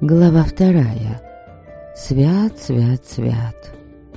Глава 2. Свят, свят, свят.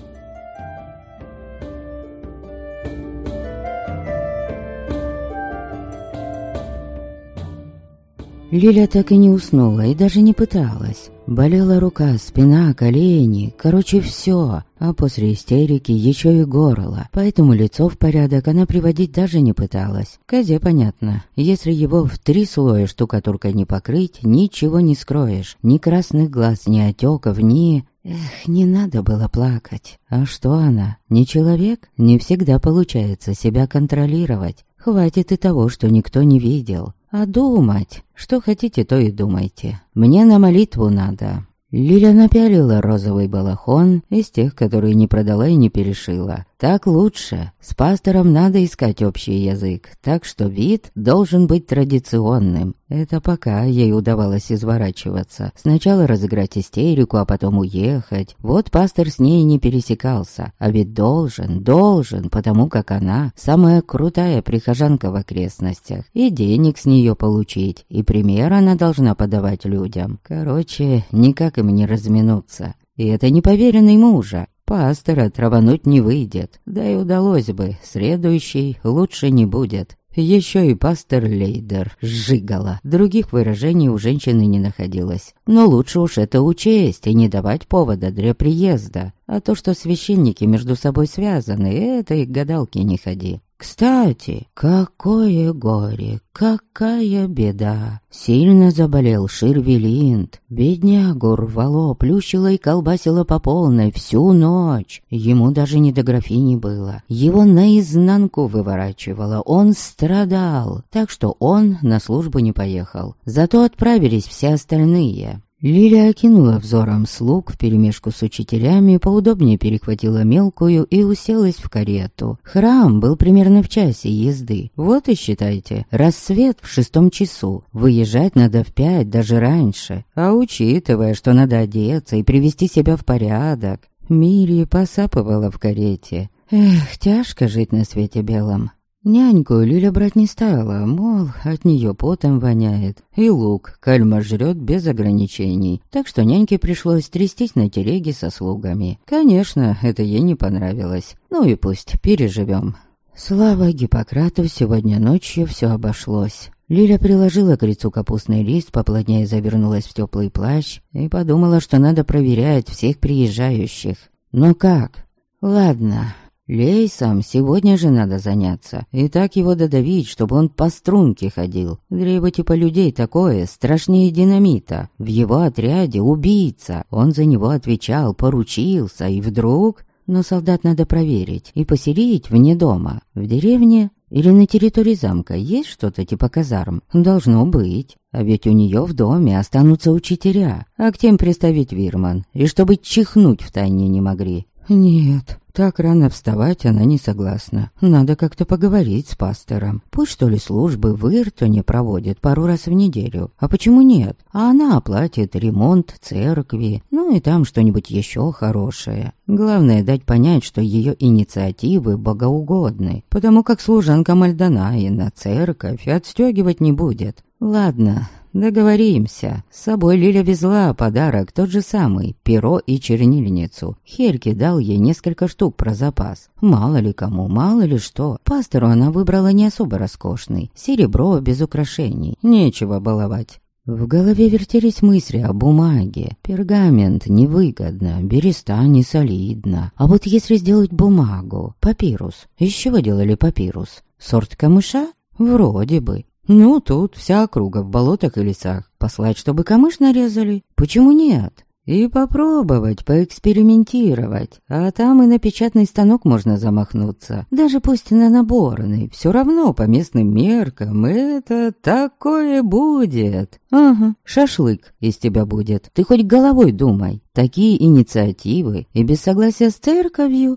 Лиля так и не уснула и даже не пыталась. Болела рука, спина, колени, короче, все. А после истерики еще и горло. Поэтому лицо в порядок она приводить даже не пыталась. Козе понятно. Если его в 3 слоя штукатуркой не покрыть, ничего не скроешь. Ни красных глаз, ни отеков, ни... Эх, не надо было плакать. А что она? Не человек? Не всегда получается себя контролировать. Хватит и того, что никто не видел. А думать? Что хотите, то и думайте. Мне на молитву надо. Лиля напялила розовый балахон из тех, которые не продала и не перешила. Так лучше. С пастором надо искать общий язык, так что вид должен быть традиционным. Это пока ей удавалось изворачиваться. Сначала разыграть истерику, а потом уехать. Вот пастор с ней не пересекался. А ведь должен, потому как она самая крутая прихожанка в окрестностях. И денег с нее получить, и пример она должна подавать людям. Короче, никак им не разминуться. И это не поверенный мужа. Пастора травануть не выйдет, да и удалось бы, следующий лучше не будет. Еще и пастор Лейдер сжигала. Других выражений у женщины не находилось. Но лучше уж это учесть и не давать повода для приезда. А то, что священники между собой связаны, это и к гадалке не ходи. Кстати, какое горе, какая беда. Сильно заболел Ширвелинд. Беднягу рвало, плющило и колбасило по полной всю ночь. Ему даже не до графини было. Его наизнанку выворачивало, он страдал. Так что он на службу не поехал. Зато отправились все остальные. Лиля окинула взором слуг вперемешку с учителями, поудобнее перехватила мелкую и уселась в карету. Храм был примерно в часе езды. Вот и считайте, рассвет в 6 часу. Выезжать надо в 5, даже раньше. А учитывая, что надо одеться и привести себя в порядок, Мири посапывала в карете. Эх, тяжко жить на свете белом. Няньку Лиля брать не стала, мол, от нее потом воняет. И лук Кальма жрет без ограничений. Так что няньке пришлось трястись на телеге со слугами. Конечно, это ей не понравилось. Ну и пусть, переживем. Слава Гиппократу, сегодня ночью все обошлось. Лиля приложила к лицу капустный лист, поплотнее завернулась в теплый плащ и подумала, что надо проверять всех приезжающих. Но как? Ладно... Лейсом сегодня же надо заняться, и так его додавить, чтобы он по струнке ходил. Для его типа людей такое страшнее динамита. В его отряде убийца, он за него отвечал, поручился, и вдруг... Но солдат надо проверить и поселить вне дома. В деревне или на территории замка есть что-то типа казарм? Должно быть. А ведь у нее в доме останутся учителя, а к тем приставить вирман, и чтобы чихнуть втайне не могли. Нет, так рано вставать она не согласна. Надо как-то поговорить с пастором. Пусть, что ли, службы в Иртоне проводит пару раз в неделю. А почему нет? А она оплатит ремонт церкви, ну и там что-нибудь еще хорошее. Главное дать понять, что ее инициативы богоугодны, потому как служанка Мальдонаи на церковь отстегивать не будет. Ладно, договоримся. С собой Лиля везла подарок, тот же самый, перо и чернильницу. Хельке дал ей несколько штук про запас. Мало ли кому, мало ли что. Пастору она выбрала не особо роскошный. Серебро без украшений. Нечего баловать. В голове вертелись мысли о бумаге. Пергамент невыгодно, береста не солидно. А вот если сделать бумагу, папирус. Из чего делали папирус? Сорт камыша? Вроде бы. Ну, тут вся округа в болотах и лесах. Послать, чтобы камыш нарезали? Почему нет? И попробовать, поэкспериментировать. А там и на печатный станок можно замахнуться. Даже пусть на наборный. Все равно по местным меркам это такое будет. Ага, шашлык из тебя будет. Ты хоть головой думай. Такие инициативы и без согласия с церковью.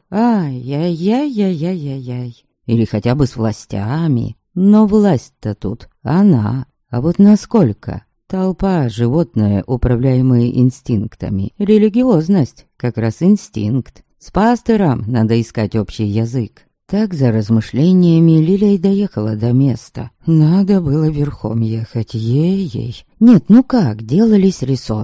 Ай-яй-яй-яй-яй-яй. Или хотя бы с властями. Но власть-то тут она. А вот насколько? Толпа, животное, управляемое инстинктами. Религиозность, как раз инстинкт. С пастором надо искать общий язык. Так за размышлениями Лиля и доехала до места. Надо было верхом ехать, ей-ей. Нет, ну как делались рессоры?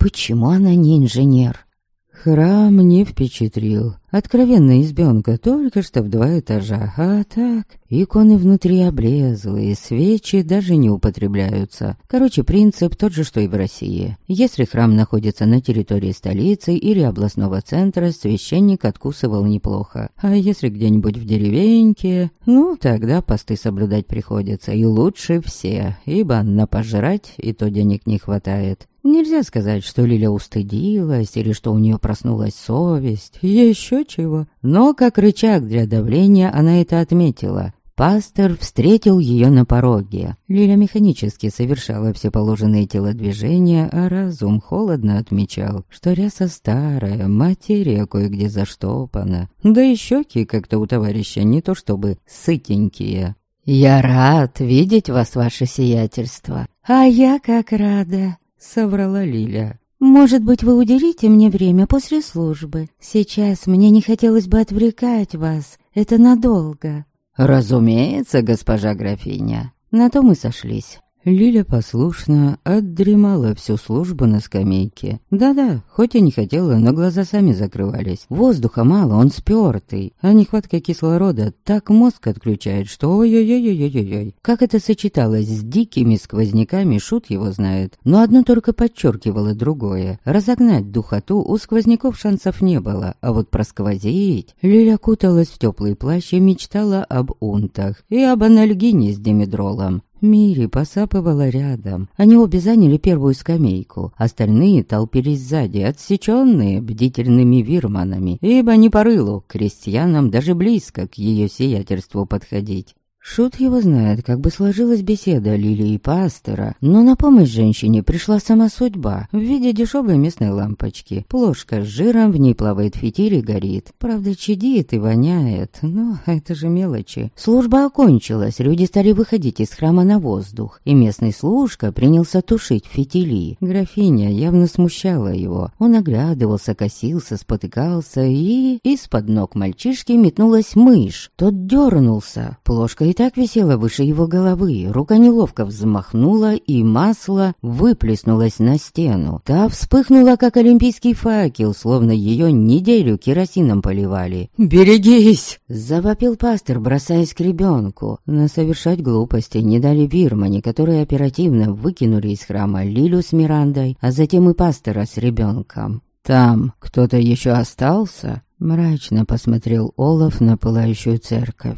почему она не инженер? Храм не впечатлил. Откровенная избенка, только что в 2 этажа. А так, иконы внутри облезлые, свечи даже не употребляются. Короче, принцип тот же, что и в России. Если храм находится на территории столицы или областного центра, священник откусывал неплохо. А если где-нибудь в деревеньке, ну, тогда посты соблюдать приходится. И лучше все, ибо на пожрать и то денег не хватает. Нельзя сказать, что Лиля устыдилась или что у нее проснулась совесть, еще чего. Но как рычаг для давления она это отметила. Пастор встретил ее на пороге. Лиля механически совершала все положенные телодвижения, а разум холодно отмечал, что ряса старая, материя кое-где заштопана. Да и щеки как-то у товарища не то чтобы сытенькие. «Я рад видеть вас, ваше сиятельство». «А я как рада», — соврала Лиля. «Может быть, вы уделите мне время после службы? Сейчас мне не хотелось бы отвлекать вас. Это надолго». «Разумеется, госпожа графиня». На то мы сошлись. Лиля послушно отдремала всю службу на скамейке. Да-да, хоть и не хотела, но глаза сами закрывались. Воздуха мало, он спёртый, а нехватка кислорода так мозг отключает, что ой-ой-ой-ой-ой-ой. Как это сочеталось с дикими сквозняками, шут его знает. Но одно только подчеркивало другое. Разогнать духоту у сквозняков шансов не было, а вот просквозить... Лиля куталась в теплый плащ и мечтала об унтах и об анальгине с димедролом. Мири посапывала рядом. Они обе заняли первую скамейку. Остальные толпились сзади, отсеченные бдительными вирманами, ибо не по рылу крестьянам даже близко к ее сиятельству подходить. Шут его знает, как бы сложилась беседа Лили и пастора, но на помощь женщине пришла сама судьба в виде дешевой местной лампочки. Плошка с жиром, в ней плавает фитиль и горит. Правда, чадит и воняет, но это же мелочи. Служба окончилась, люди стали выходить из храма на воздух, и местный служка принялся тушить фитили. Графиня явно смущала его. Он оглядывался, косился, спотыкался, и из-под ног мальчишки метнулась мышь. Тот дернулся, плошка и так висела выше его головы, рука неловко взмахнула, и масло выплеснулось на стену. Та вспыхнула, как олимпийский факел, словно ее неделю керосином поливали. «Берегись!» — завопил пастор, бросаясь к ребенку. Но совершать глупости не дали вирмане, которые оперативно выкинули из храма Лилю с Мирандой, а затем и пастора с ребенком. «Там кто-то еще остался?» — мрачно посмотрел Олаф на пылающую церковь.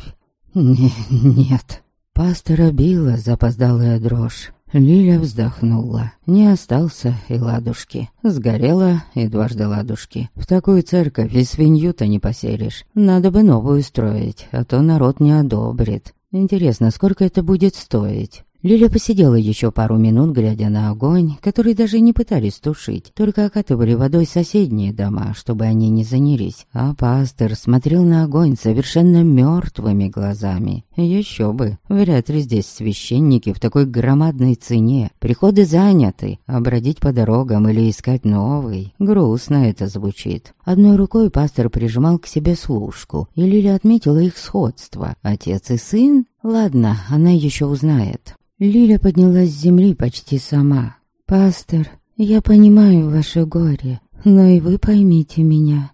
«Нет». Пастора била запоздалая дрожь. Лиля вздохнула. Не остался и ладушки. Сгорела и дважды ладушки. В такую церковь и свинью-то не поселишь. Надо бы новую строить, а то народ не одобрит. Интересно, сколько это будет стоить? Лиля посидела еще пару минут, глядя на огонь, который даже не пытались тушить, только окатывали водой соседние дома, чтобы они не занялись. А пастор смотрел на огонь совершенно мертвыми глазами. Еще бы, вряд ли здесь священники в такой громадной цене. Приходы заняты, а бродить по дорогам или искать новый. Грустно это звучит. Одной рукой пастор прижимал к себе служку, и Лиля отметила их сходство. Отец и сын? Ладно, она еще узнает. Лиля поднялась с земли почти сама. «Пастор, я понимаю ваше горе, но и вы поймите меня».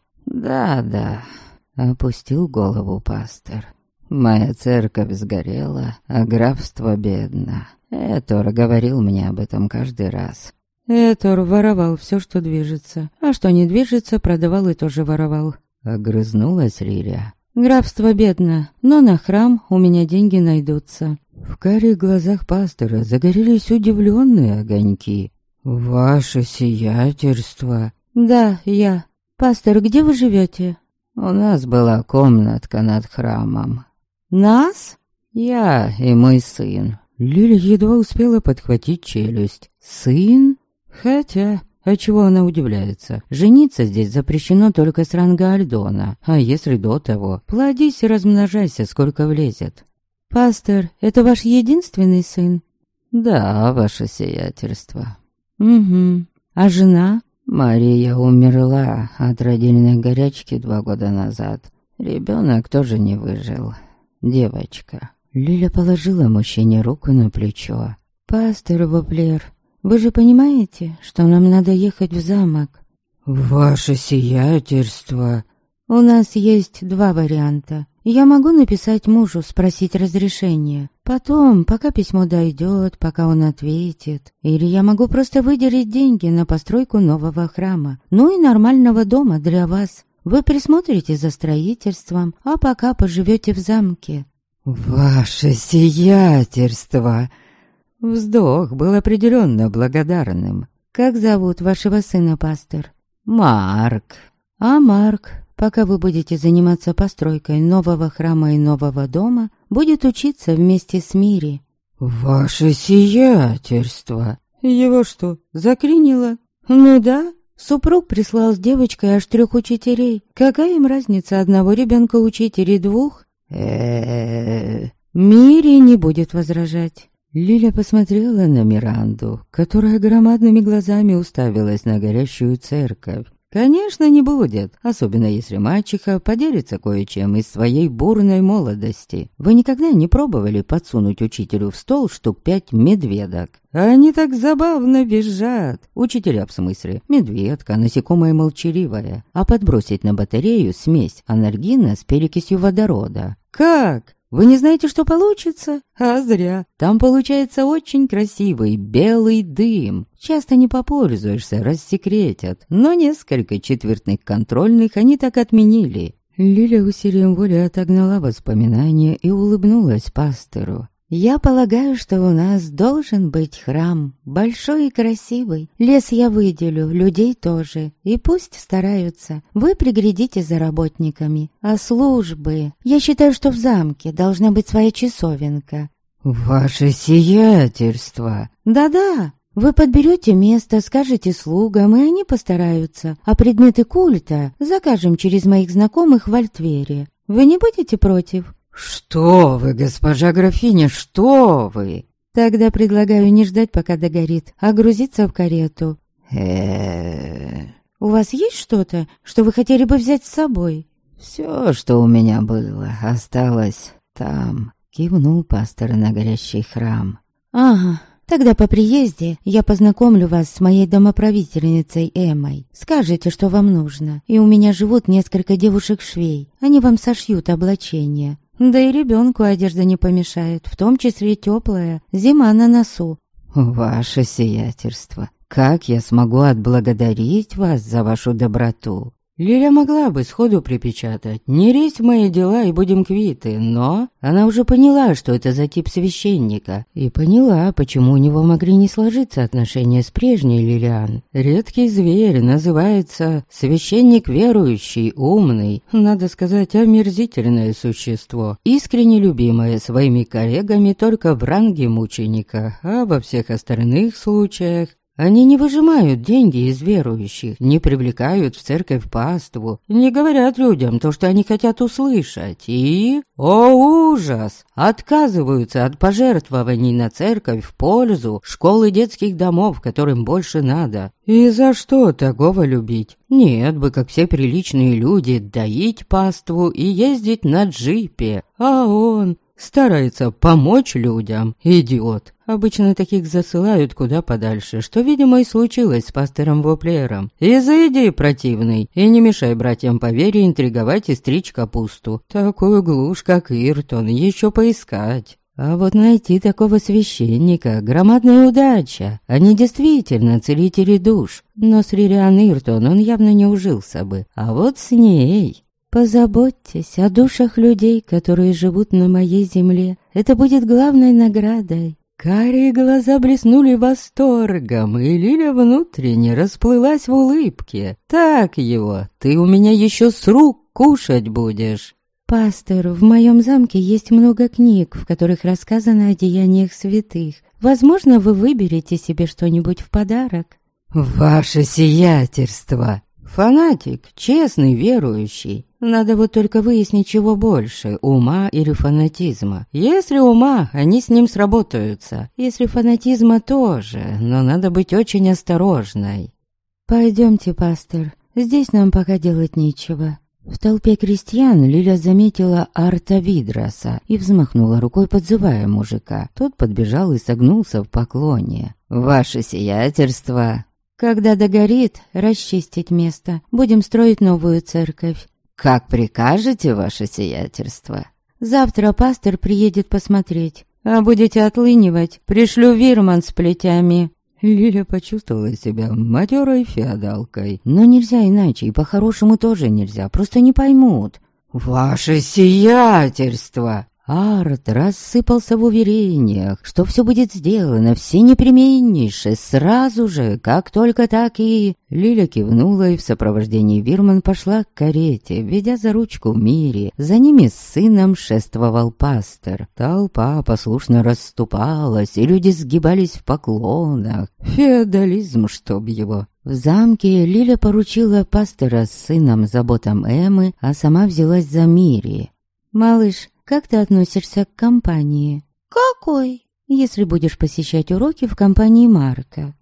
«Да», — опустил голову пастор. «Моя церковь сгорела, а графство бедно. Этор говорил мне об этом каждый раз». Этор воровал все, что движется, а что не движется, продавал и тоже воровал. Огрызнулась Лиля. «Графство бедно, но на храм у меня деньги найдутся». В карих глазах пастора загорелись удивленные огоньки. «Ваше сиятельство!» «Да, я. Пастор, где вы живете?» «У нас была комнатка над храмом». «Нас?» «Я и мой сын». Лиля едва успела подхватить челюсть. «Сын?» Хотя... А чего она удивляется? Жениться здесь запрещено только с ранга Альдона. А если до того, плодись и размножайся, сколько влезет. «Пастор, это ваш единственный сын?» «Да, ваше сиятельство». «Угу. А жена?» «Мария умерла от родильной горячки 2 года назад. Ребенок тоже не выжил. Девочка». Лиля положила мужчине руку на плечо. «Пастор Воплер, Вы же понимаете, что нам надо ехать в замок? Ваше сиятельство. У нас есть 2 варианта. Я могу написать мужу, спросить разрешения. Потом, пока письмо дойдет, пока он ответит. Или я могу просто выделить деньги на постройку нового храма. Ну и нормального дома для вас. Вы присмотрите за строительством, а пока поживете в замке. Ваше сиятельство. Вздох был определенно благодарным. Как зовут вашего сына, пастор? Марк. А Марк, пока вы будете заниматься постройкой нового храма и нового дома, будет учиться вместе с Мири. Ваше сиятельство. Его что, заклинило? Ну да, супруг прислал с девочкой аж 3 учителей. Какая им разница, одного ребенка учить или 2? Мири не будет возражать. Лиля посмотрела на Миранду, которая громадными глазами уставилась на горящую церковь. Конечно, не будет, особенно если мачеха поделится кое-чем из своей бурной молодости. Вы никогда не пробовали подсунуть учителю в стол штук 5 медведок? Они так забавно визжат. Учителя, в смысле, медведка, насекомое молчаливое. А подбросить на батарею смесь анальгина с перекисью водорода. Как? Вы не знаете, что получится? А зря. Там получается очень красивый белый дым. Часто не попользуешься, рассекретят. Но несколько четвертных контрольных они так отменили. Лиля усилием воли отогнала воспоминания и улыбнулась пастору. Я полагаю, что у нас должен быть храм, большой и красивый. Лес я выделю, людей тоже, и пусть стараются. Вы приглядите за работниками. А службы? Я считаю, что в замке должна быть своя часовенка. Ваше сиятельство. Да-да, вы подберете место, скажете слугам, и они постараются. А предметы культа закажем через моих знакомых в Альтвере. Вы не будете против? «Что вы, госпожа графиня, что вы?» «Тогда предлагаю не ждать, пока догорит, а грузиться в карету». У вас есть что-то, что вы хотели бы взять с собой?» «Все, что у меня было, осталось там», — кивнул пастор на горящий храм. «Ага, тогда по приезде я познакомлю вас с моей домоправительницей Эммой. Скажете, что вам нужно, и у меня живут несколько девушек-швей. Они вам сошьют облачение». Да и ребенку одежда не помешает, в том числе теплая, зима на носу. Ваше сиятельство, как я смогу отблагодарить вас за вашу доброту? Лиля могла бы сходу припечатать: «Не лезь в мои дела и будем квиты», но она уже поняла, что это за тип священника, и поняла, почему у него могли не сложиться отношения с прежней Лилиан. Редкий зверь, называется священник верующий, умный, надо сказать, омерзительное существо, искренне любимое своими коллегами только в ранге мученика, а во всех остальных случаях они не выжимают деньги из верующих, не привлекают в церковь паству, не говорят людям то, что они хотят услышать, и, о ужас, отказываются от пожертвований на церковь в пользу школ и детских домов, которым больше надо. И за что такого любить? Нет бы, как все приличные люди, доить паству и ездить на джипе, а он старается помочь людям, идиот. Обычно таких засылают куда подальше, что, видимо, и случилось с пастором Воплером. Изыди, противный, и не мешай братьям по вере интриговать и стричь капусту. Такую глушь, как Иртон, еще поискать. А вот найти такого священника — громадная удача. Они действительно целители душ. Но с Лилиан Иртон он явно не ужился бы. А вот с ней... Позаботьтесь о душах людей, которые живут на моей земле. Это будет главной наградой. Карие глаза блеснули восторгом, и Лиля внутренне расплылась в улыбке. «Так его, ты у меня еще с рук кушать будешь!» «Пастор, в моем замке есть много книг, в которых рассказано о деяниях святых. Возможно, вы выберете себе что-нибудь в подарок?» «Ваше сиятельство!» «Фанатик, честный, верующий. Надо вот только выяснить, чего больше, ума или фанатизма. Если ума, они с ним сработаются. Если фанатизма тоже, но надо быть очень осторожной». «Пойдемте, пастор, здесь нам пока делать нечего». В толпе крестьян Лиля заметила Арта Видраса и взмахнула рукой, подзывая мужика. Тот подбежал и согнулся в поклоне. «Ваше сиятельство». «Когда догорит, расчистить место. Будем строить новую церковь». «Как прикажете, ваше сиятельство». «Завтра пастор приедет посмотреть. А будете отлынивать, пришлю вирман с плетями». Лиля почувствовала себя матерой феодалкой. Но нельзя иначе, и по-хорошему тоже нельзя, просто не поймут. «Ваше сиятельство!» Арт рассыпался в уверениях, что все будет сделано всенепременнейше, сразу же, как только так и... Лиля кивнула и в сопровождении вирман пошла к карете, ведя за ручку Мири. За ними с сыном шествовал пастор. Толпа послушно расступалась, и люди сгибались в поклонах. Феодализм, чтоб его. В замке Лиля поручила пастора с сыном заботам Эммы, а сама взялась за Мири. «Малыш, как ты относишься к компании?» «Какой?» «Если будешь посещать уроки в компании Марка».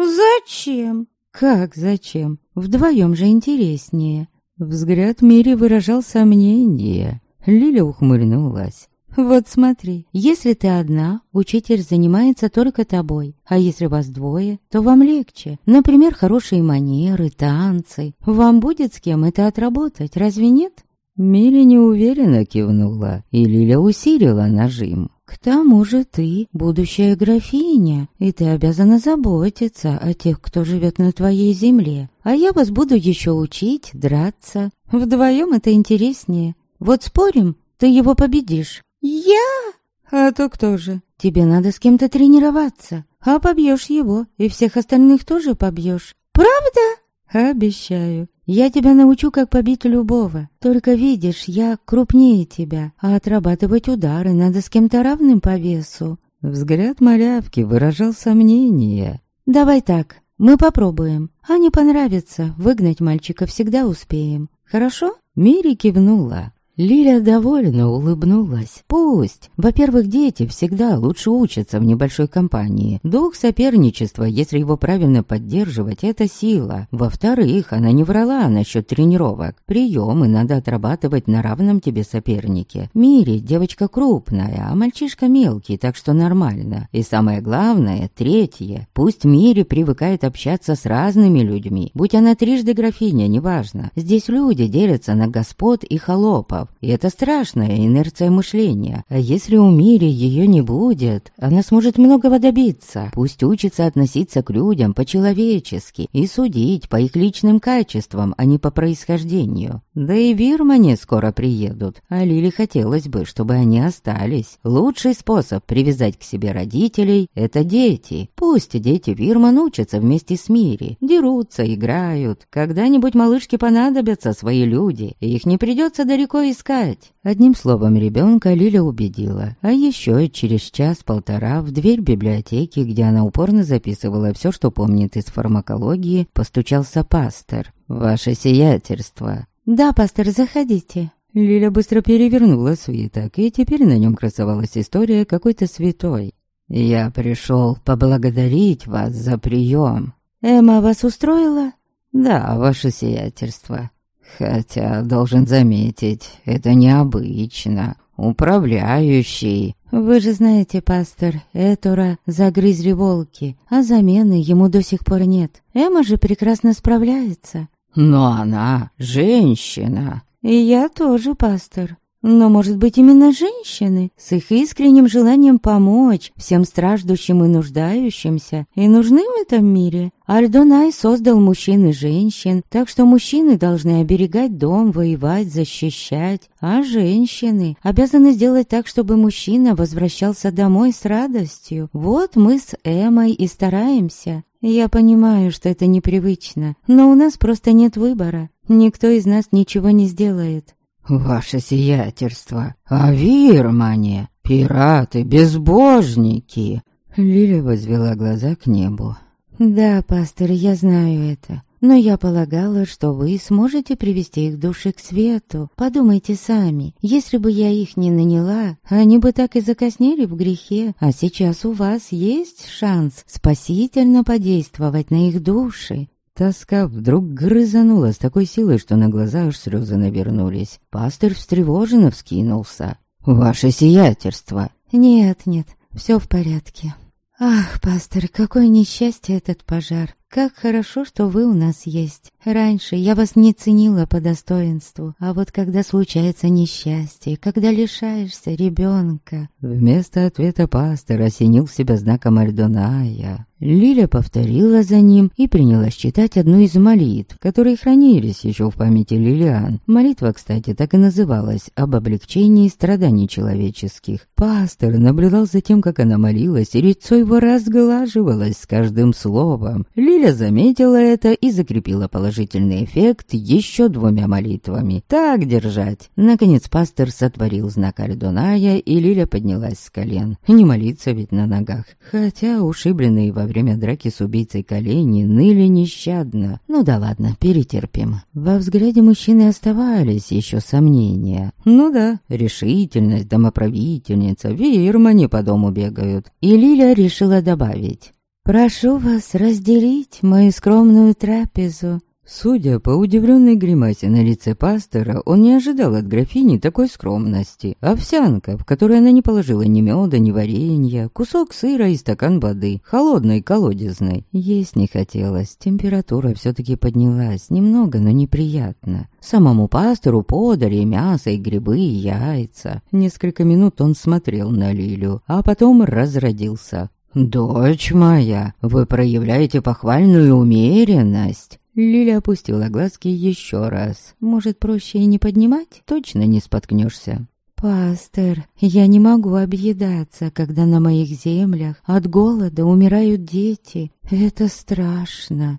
«Зачем?» «Как зачем? Вдвоем же интереснее». Взгляд Мири выражал сомнение. Лиля ухмыльнулась. «Вот смотри, если ты одна, учитель занимается только тобой, а если вас двое, то вам легче. Например, хорошие манеры, танцы. Вам будет с кем это отработать, разве нет?» Мири неуверенно кивнула, и Лиля усилила нажим. «К тому же ты будущая графиня, и ты обязана заботиться о тех, кто живет на твоей земле. А я вас буду еще учить драться. Вдвоем это интереснее. Вот спорим, ты его победишь». «Я?» «А то кто же? Тебе надо с кем-то тренироваться, а побьешь его, и всех остальных тоже побьешь». «Правда?» «Обещаю. Я тебя научу, как побить любого. Только видишь, я крупнее тебя, а отрабатывать удары надо с кем-то равным по весу». Взгляд малявки выражал сомнение. «Давай так, мы попробуем. А не понравится, выгнать мальчика всегда успеем. Хорошо?» Мири кивнула. Лиля довольно улыбнулась. Пусть. Во-первых, дети всегда лучше учатся в небольшой компании. Дух соперничества, если его правильно поддерживать, это сила. Во-вторых, она не врала насчет тренировок. Приемы надо отрабатывать на равном тебе сопернике. Мири девочка крупная, а мальчишка мелкий, так что нормально. И самое главное, третье. Пусть Мири привыкает общаться с разными людьми. Будь она трижды графиня, неважно. Здесь люди делятся на господ и холопов. И это страшная инерция мышления. А если у Мири ее не будет, она сможет многого добиться. Пусть учится относиться к людям по-человечески и судить по их личным качествам, а не по происхождению. Да и вирмане скоро приедут, а Лиле хотелось бы, чтобы они остались. Лучший способ привязать к себе родителей — это дети. Пусть дети вирман учатся вместе с Мири, дерутся, играют. Когда-нибудь малышке понадобятся свои люди, и их не придется далеко искать. Одним словом, ребенка Лиля убедила. А еще через час-полтора в дверь библиотеки, где она упорно записывала все, что помнит из фармакологии, постучался пастор. «Ваше сиятельство». «Да, пастор, заходите». Лиля быстро перевернула свиток, и теперь на нем красовалась история какой-то святой. «Я пришел поблагодарить вас за прием». «Эмма вас устроила?» «Да, ваше сиятельство. Хотя, должен заметить, это необычно. Управляющий...» «Вы же знаете, пастор, Этора загрызли волки, а замены ему до сих пор нет. Эмма же прекрасно справляется». «Но она женщина». «И я тоже, пастор. Но, может быть, именно женщины, с их искренним желанием помочь всем страждущим и нуждающимся, и нужны в этом мире. Альдонай создал мужчин и женщин, так что мужчины должны оберегать дом, воевать, защищать, а женщины обязаны сделать так, чтобы мужчина возвращался домой с радостью. Вот мы с Эммой и стараемся. Я понимаю, что это непривычно, но у нас просто нет выбора. Никто из нас ничего не сделает». «Ваше сиятельство, а вирмане, пираты, безбожники!» Лиля возвела глаза к небу. «Да, пастор, я знаю это. Но я полагала, что вы сможете привести их души к свету. Подумайте сами, если бы я их не наняла, они бы так и закоснели в грехе. А сейчас у вас есть шанс спасительно подействовать на их души». Тоска вдруг грызанула с такой силой, что на глаза аж слезы навернулись. Пастырь встревоженно вскинулся. «Ваше сиятельство!» «Нет, все в порядке». «Ах, пастор, какое несчастье этот пожар! Как хорошо, что вы у нас есть. Раньше я вас не ценила по достоинству, а вот когда случается несчастье, когда лишаешься ребенка...» Вместо ответа пастор осенил себя знаком Альдоная. Лиля повторила за ним и принялась читать одну из молитв, которые хранились еще в памяти Лилиан. Молитва, кстати, так и называлась «Об облегчении страданий человеческих». Пастор наблюдал за тем, как она молилась, и лицо его разглаживалось с каждым словом. Лиля заметила это и закрепила положительный эффект еще 2 молитвами. Так держать. Наконец пастор сотворил знак Альдоная, и Лиля поднялась с колен. Не молиться ведь на ногах. Хотя ушибленные во время драки с убийцей колени ныли нещадно. Ну да ладно, перетерпим. Во взгляде мужчины оставались еще сомнения. Ну да, решительность, домоправительница, вирмани по дому бегают. И Лиля решила добавить: «Прошу вас разделить мою скромную трапезу». Судя по удивленной гримасе на лице пастора, он не ожидал от графини такой скромности. Овсянка, в которой она не положила ни меда, ни варенья, кусок сыра и стакан воды, холодной, колодезной. Есть не хотелось, температура все-таки поднялась, немного, но неприятно. Самому пастору подали мясо и грибы, и яйца. Несколько минут он смотрел на Лилю, а потом разродился. «Дочь моя, вы проявляете похвальную умеренность». Лиля опустила глазки еще раз. «Может, проще и не поднимать? Точно не споткнешься». «Пастор, я не могу объедаться, когда на моих землях от голода умирают дети. Это страшно».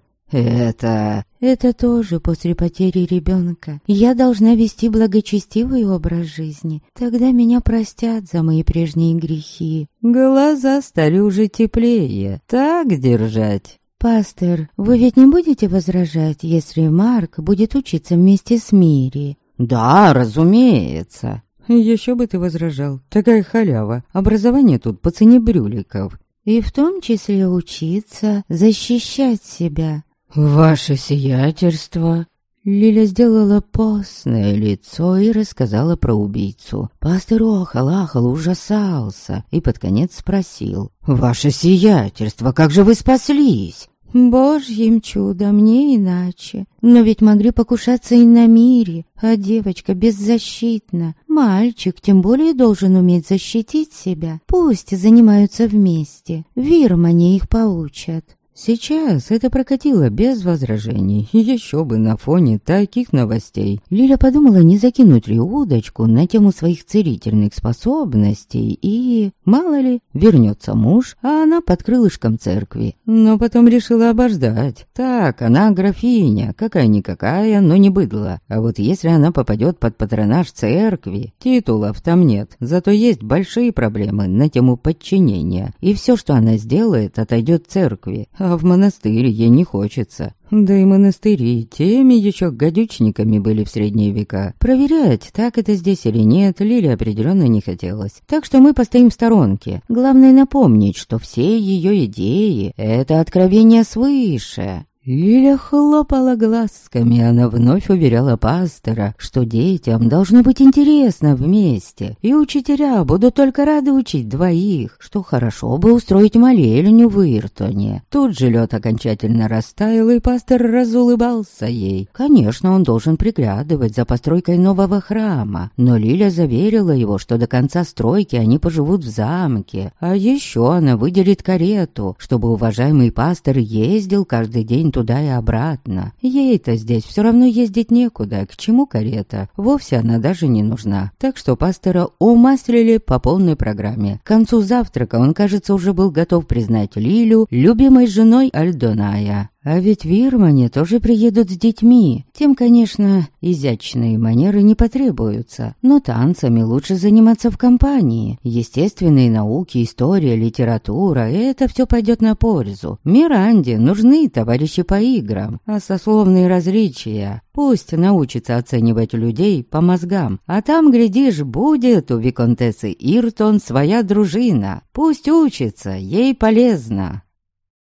Это тоже после потери ребенка. Я должна вести благочестивый образ жизни. Тогда меня простят за мои прежние грехи». Глаза стали уже теплее. Так держать. «Пастор, вы ведь не будете возражать, если Марк будет учиться вместе с Мири?» «Да, разумеется». «Еще бы ты возражал. Такая халява. Образование тут по цене брюликов». «И в том числе учиться защищать себя». «Ваше сиятельство». Лиля сделала постное лицо и рассказала про убийцу. Пастор охал, ужасался и под конец спросил: «Ваше сиятельство, как же вы спаслись?» «Божьим чудом, не иначе. Но ведь могли покушаться и на Мире, а девочка беззащитна. Мальчик тем более должен уметь защитить себя. Пусть занимаются вместе, вирмане их поучат». Сейчас это прокатило без возражений, еще бы на фоне таких новостей. Лиля подумала, не закинуть ли удочку на тему своих целительных способностей, и, мало ли, вернется муж, а она под крылышком церкви. Но потом решила обождать. Так, она графиня, какая-никакая, но не быдло. А вот если она попадет под патронаж церкви, титулов там нет, зато есть большие проблемы на тему подчинения, и все, что она сделает, отойдет церкви. А в монастырь ей не хочется. Да и монастыри теми еще гадючниками были в средние века. Проверять, так это здесь или нет, Лиле определенно не хотелось. Так что мы постоим в сторонке. Главное напомнить, что все ее идеи — это откровение свыше. Лиля хлопала глазками, она вновь уверяла пастора, что детям должно быть интересно вместе, и учителя будут только рады учить двоих, что хорошо бы устроить молельню в Иртоне. Тут же лед окончательно растаял, и пастор разулыбался ей. Конечно, он должен приглядывать за постройкой нового храма, но Лиля заверила его, что до конца стройки они поживут в замке, а еще она выделит карету, чтобы уважаемый пастор ездил каждый день туда и обратно. Ей-то здесь все равно ездить некуда, к чему карета? Вовсе она даже не нужна. Так что пастора умаслили по полной программе. К концу завтрака он, кажется, уже был готов признать Лилю любимой женой Альдоная. А ведь в Ирмане тоже приедут с детьми. Тем, конечно, изящные манеры не потребуются. Но танцами лучше заниматься в компании. Естественные науки, история, литература — это все пойдет на пользу. Миранде нужны товарищи по играм. А сословные различия пусть научится оценивать людей по мозгам. А там, глядишь, будет у виконтессы Иртон своя дружина. Пусть учится, ей полезно.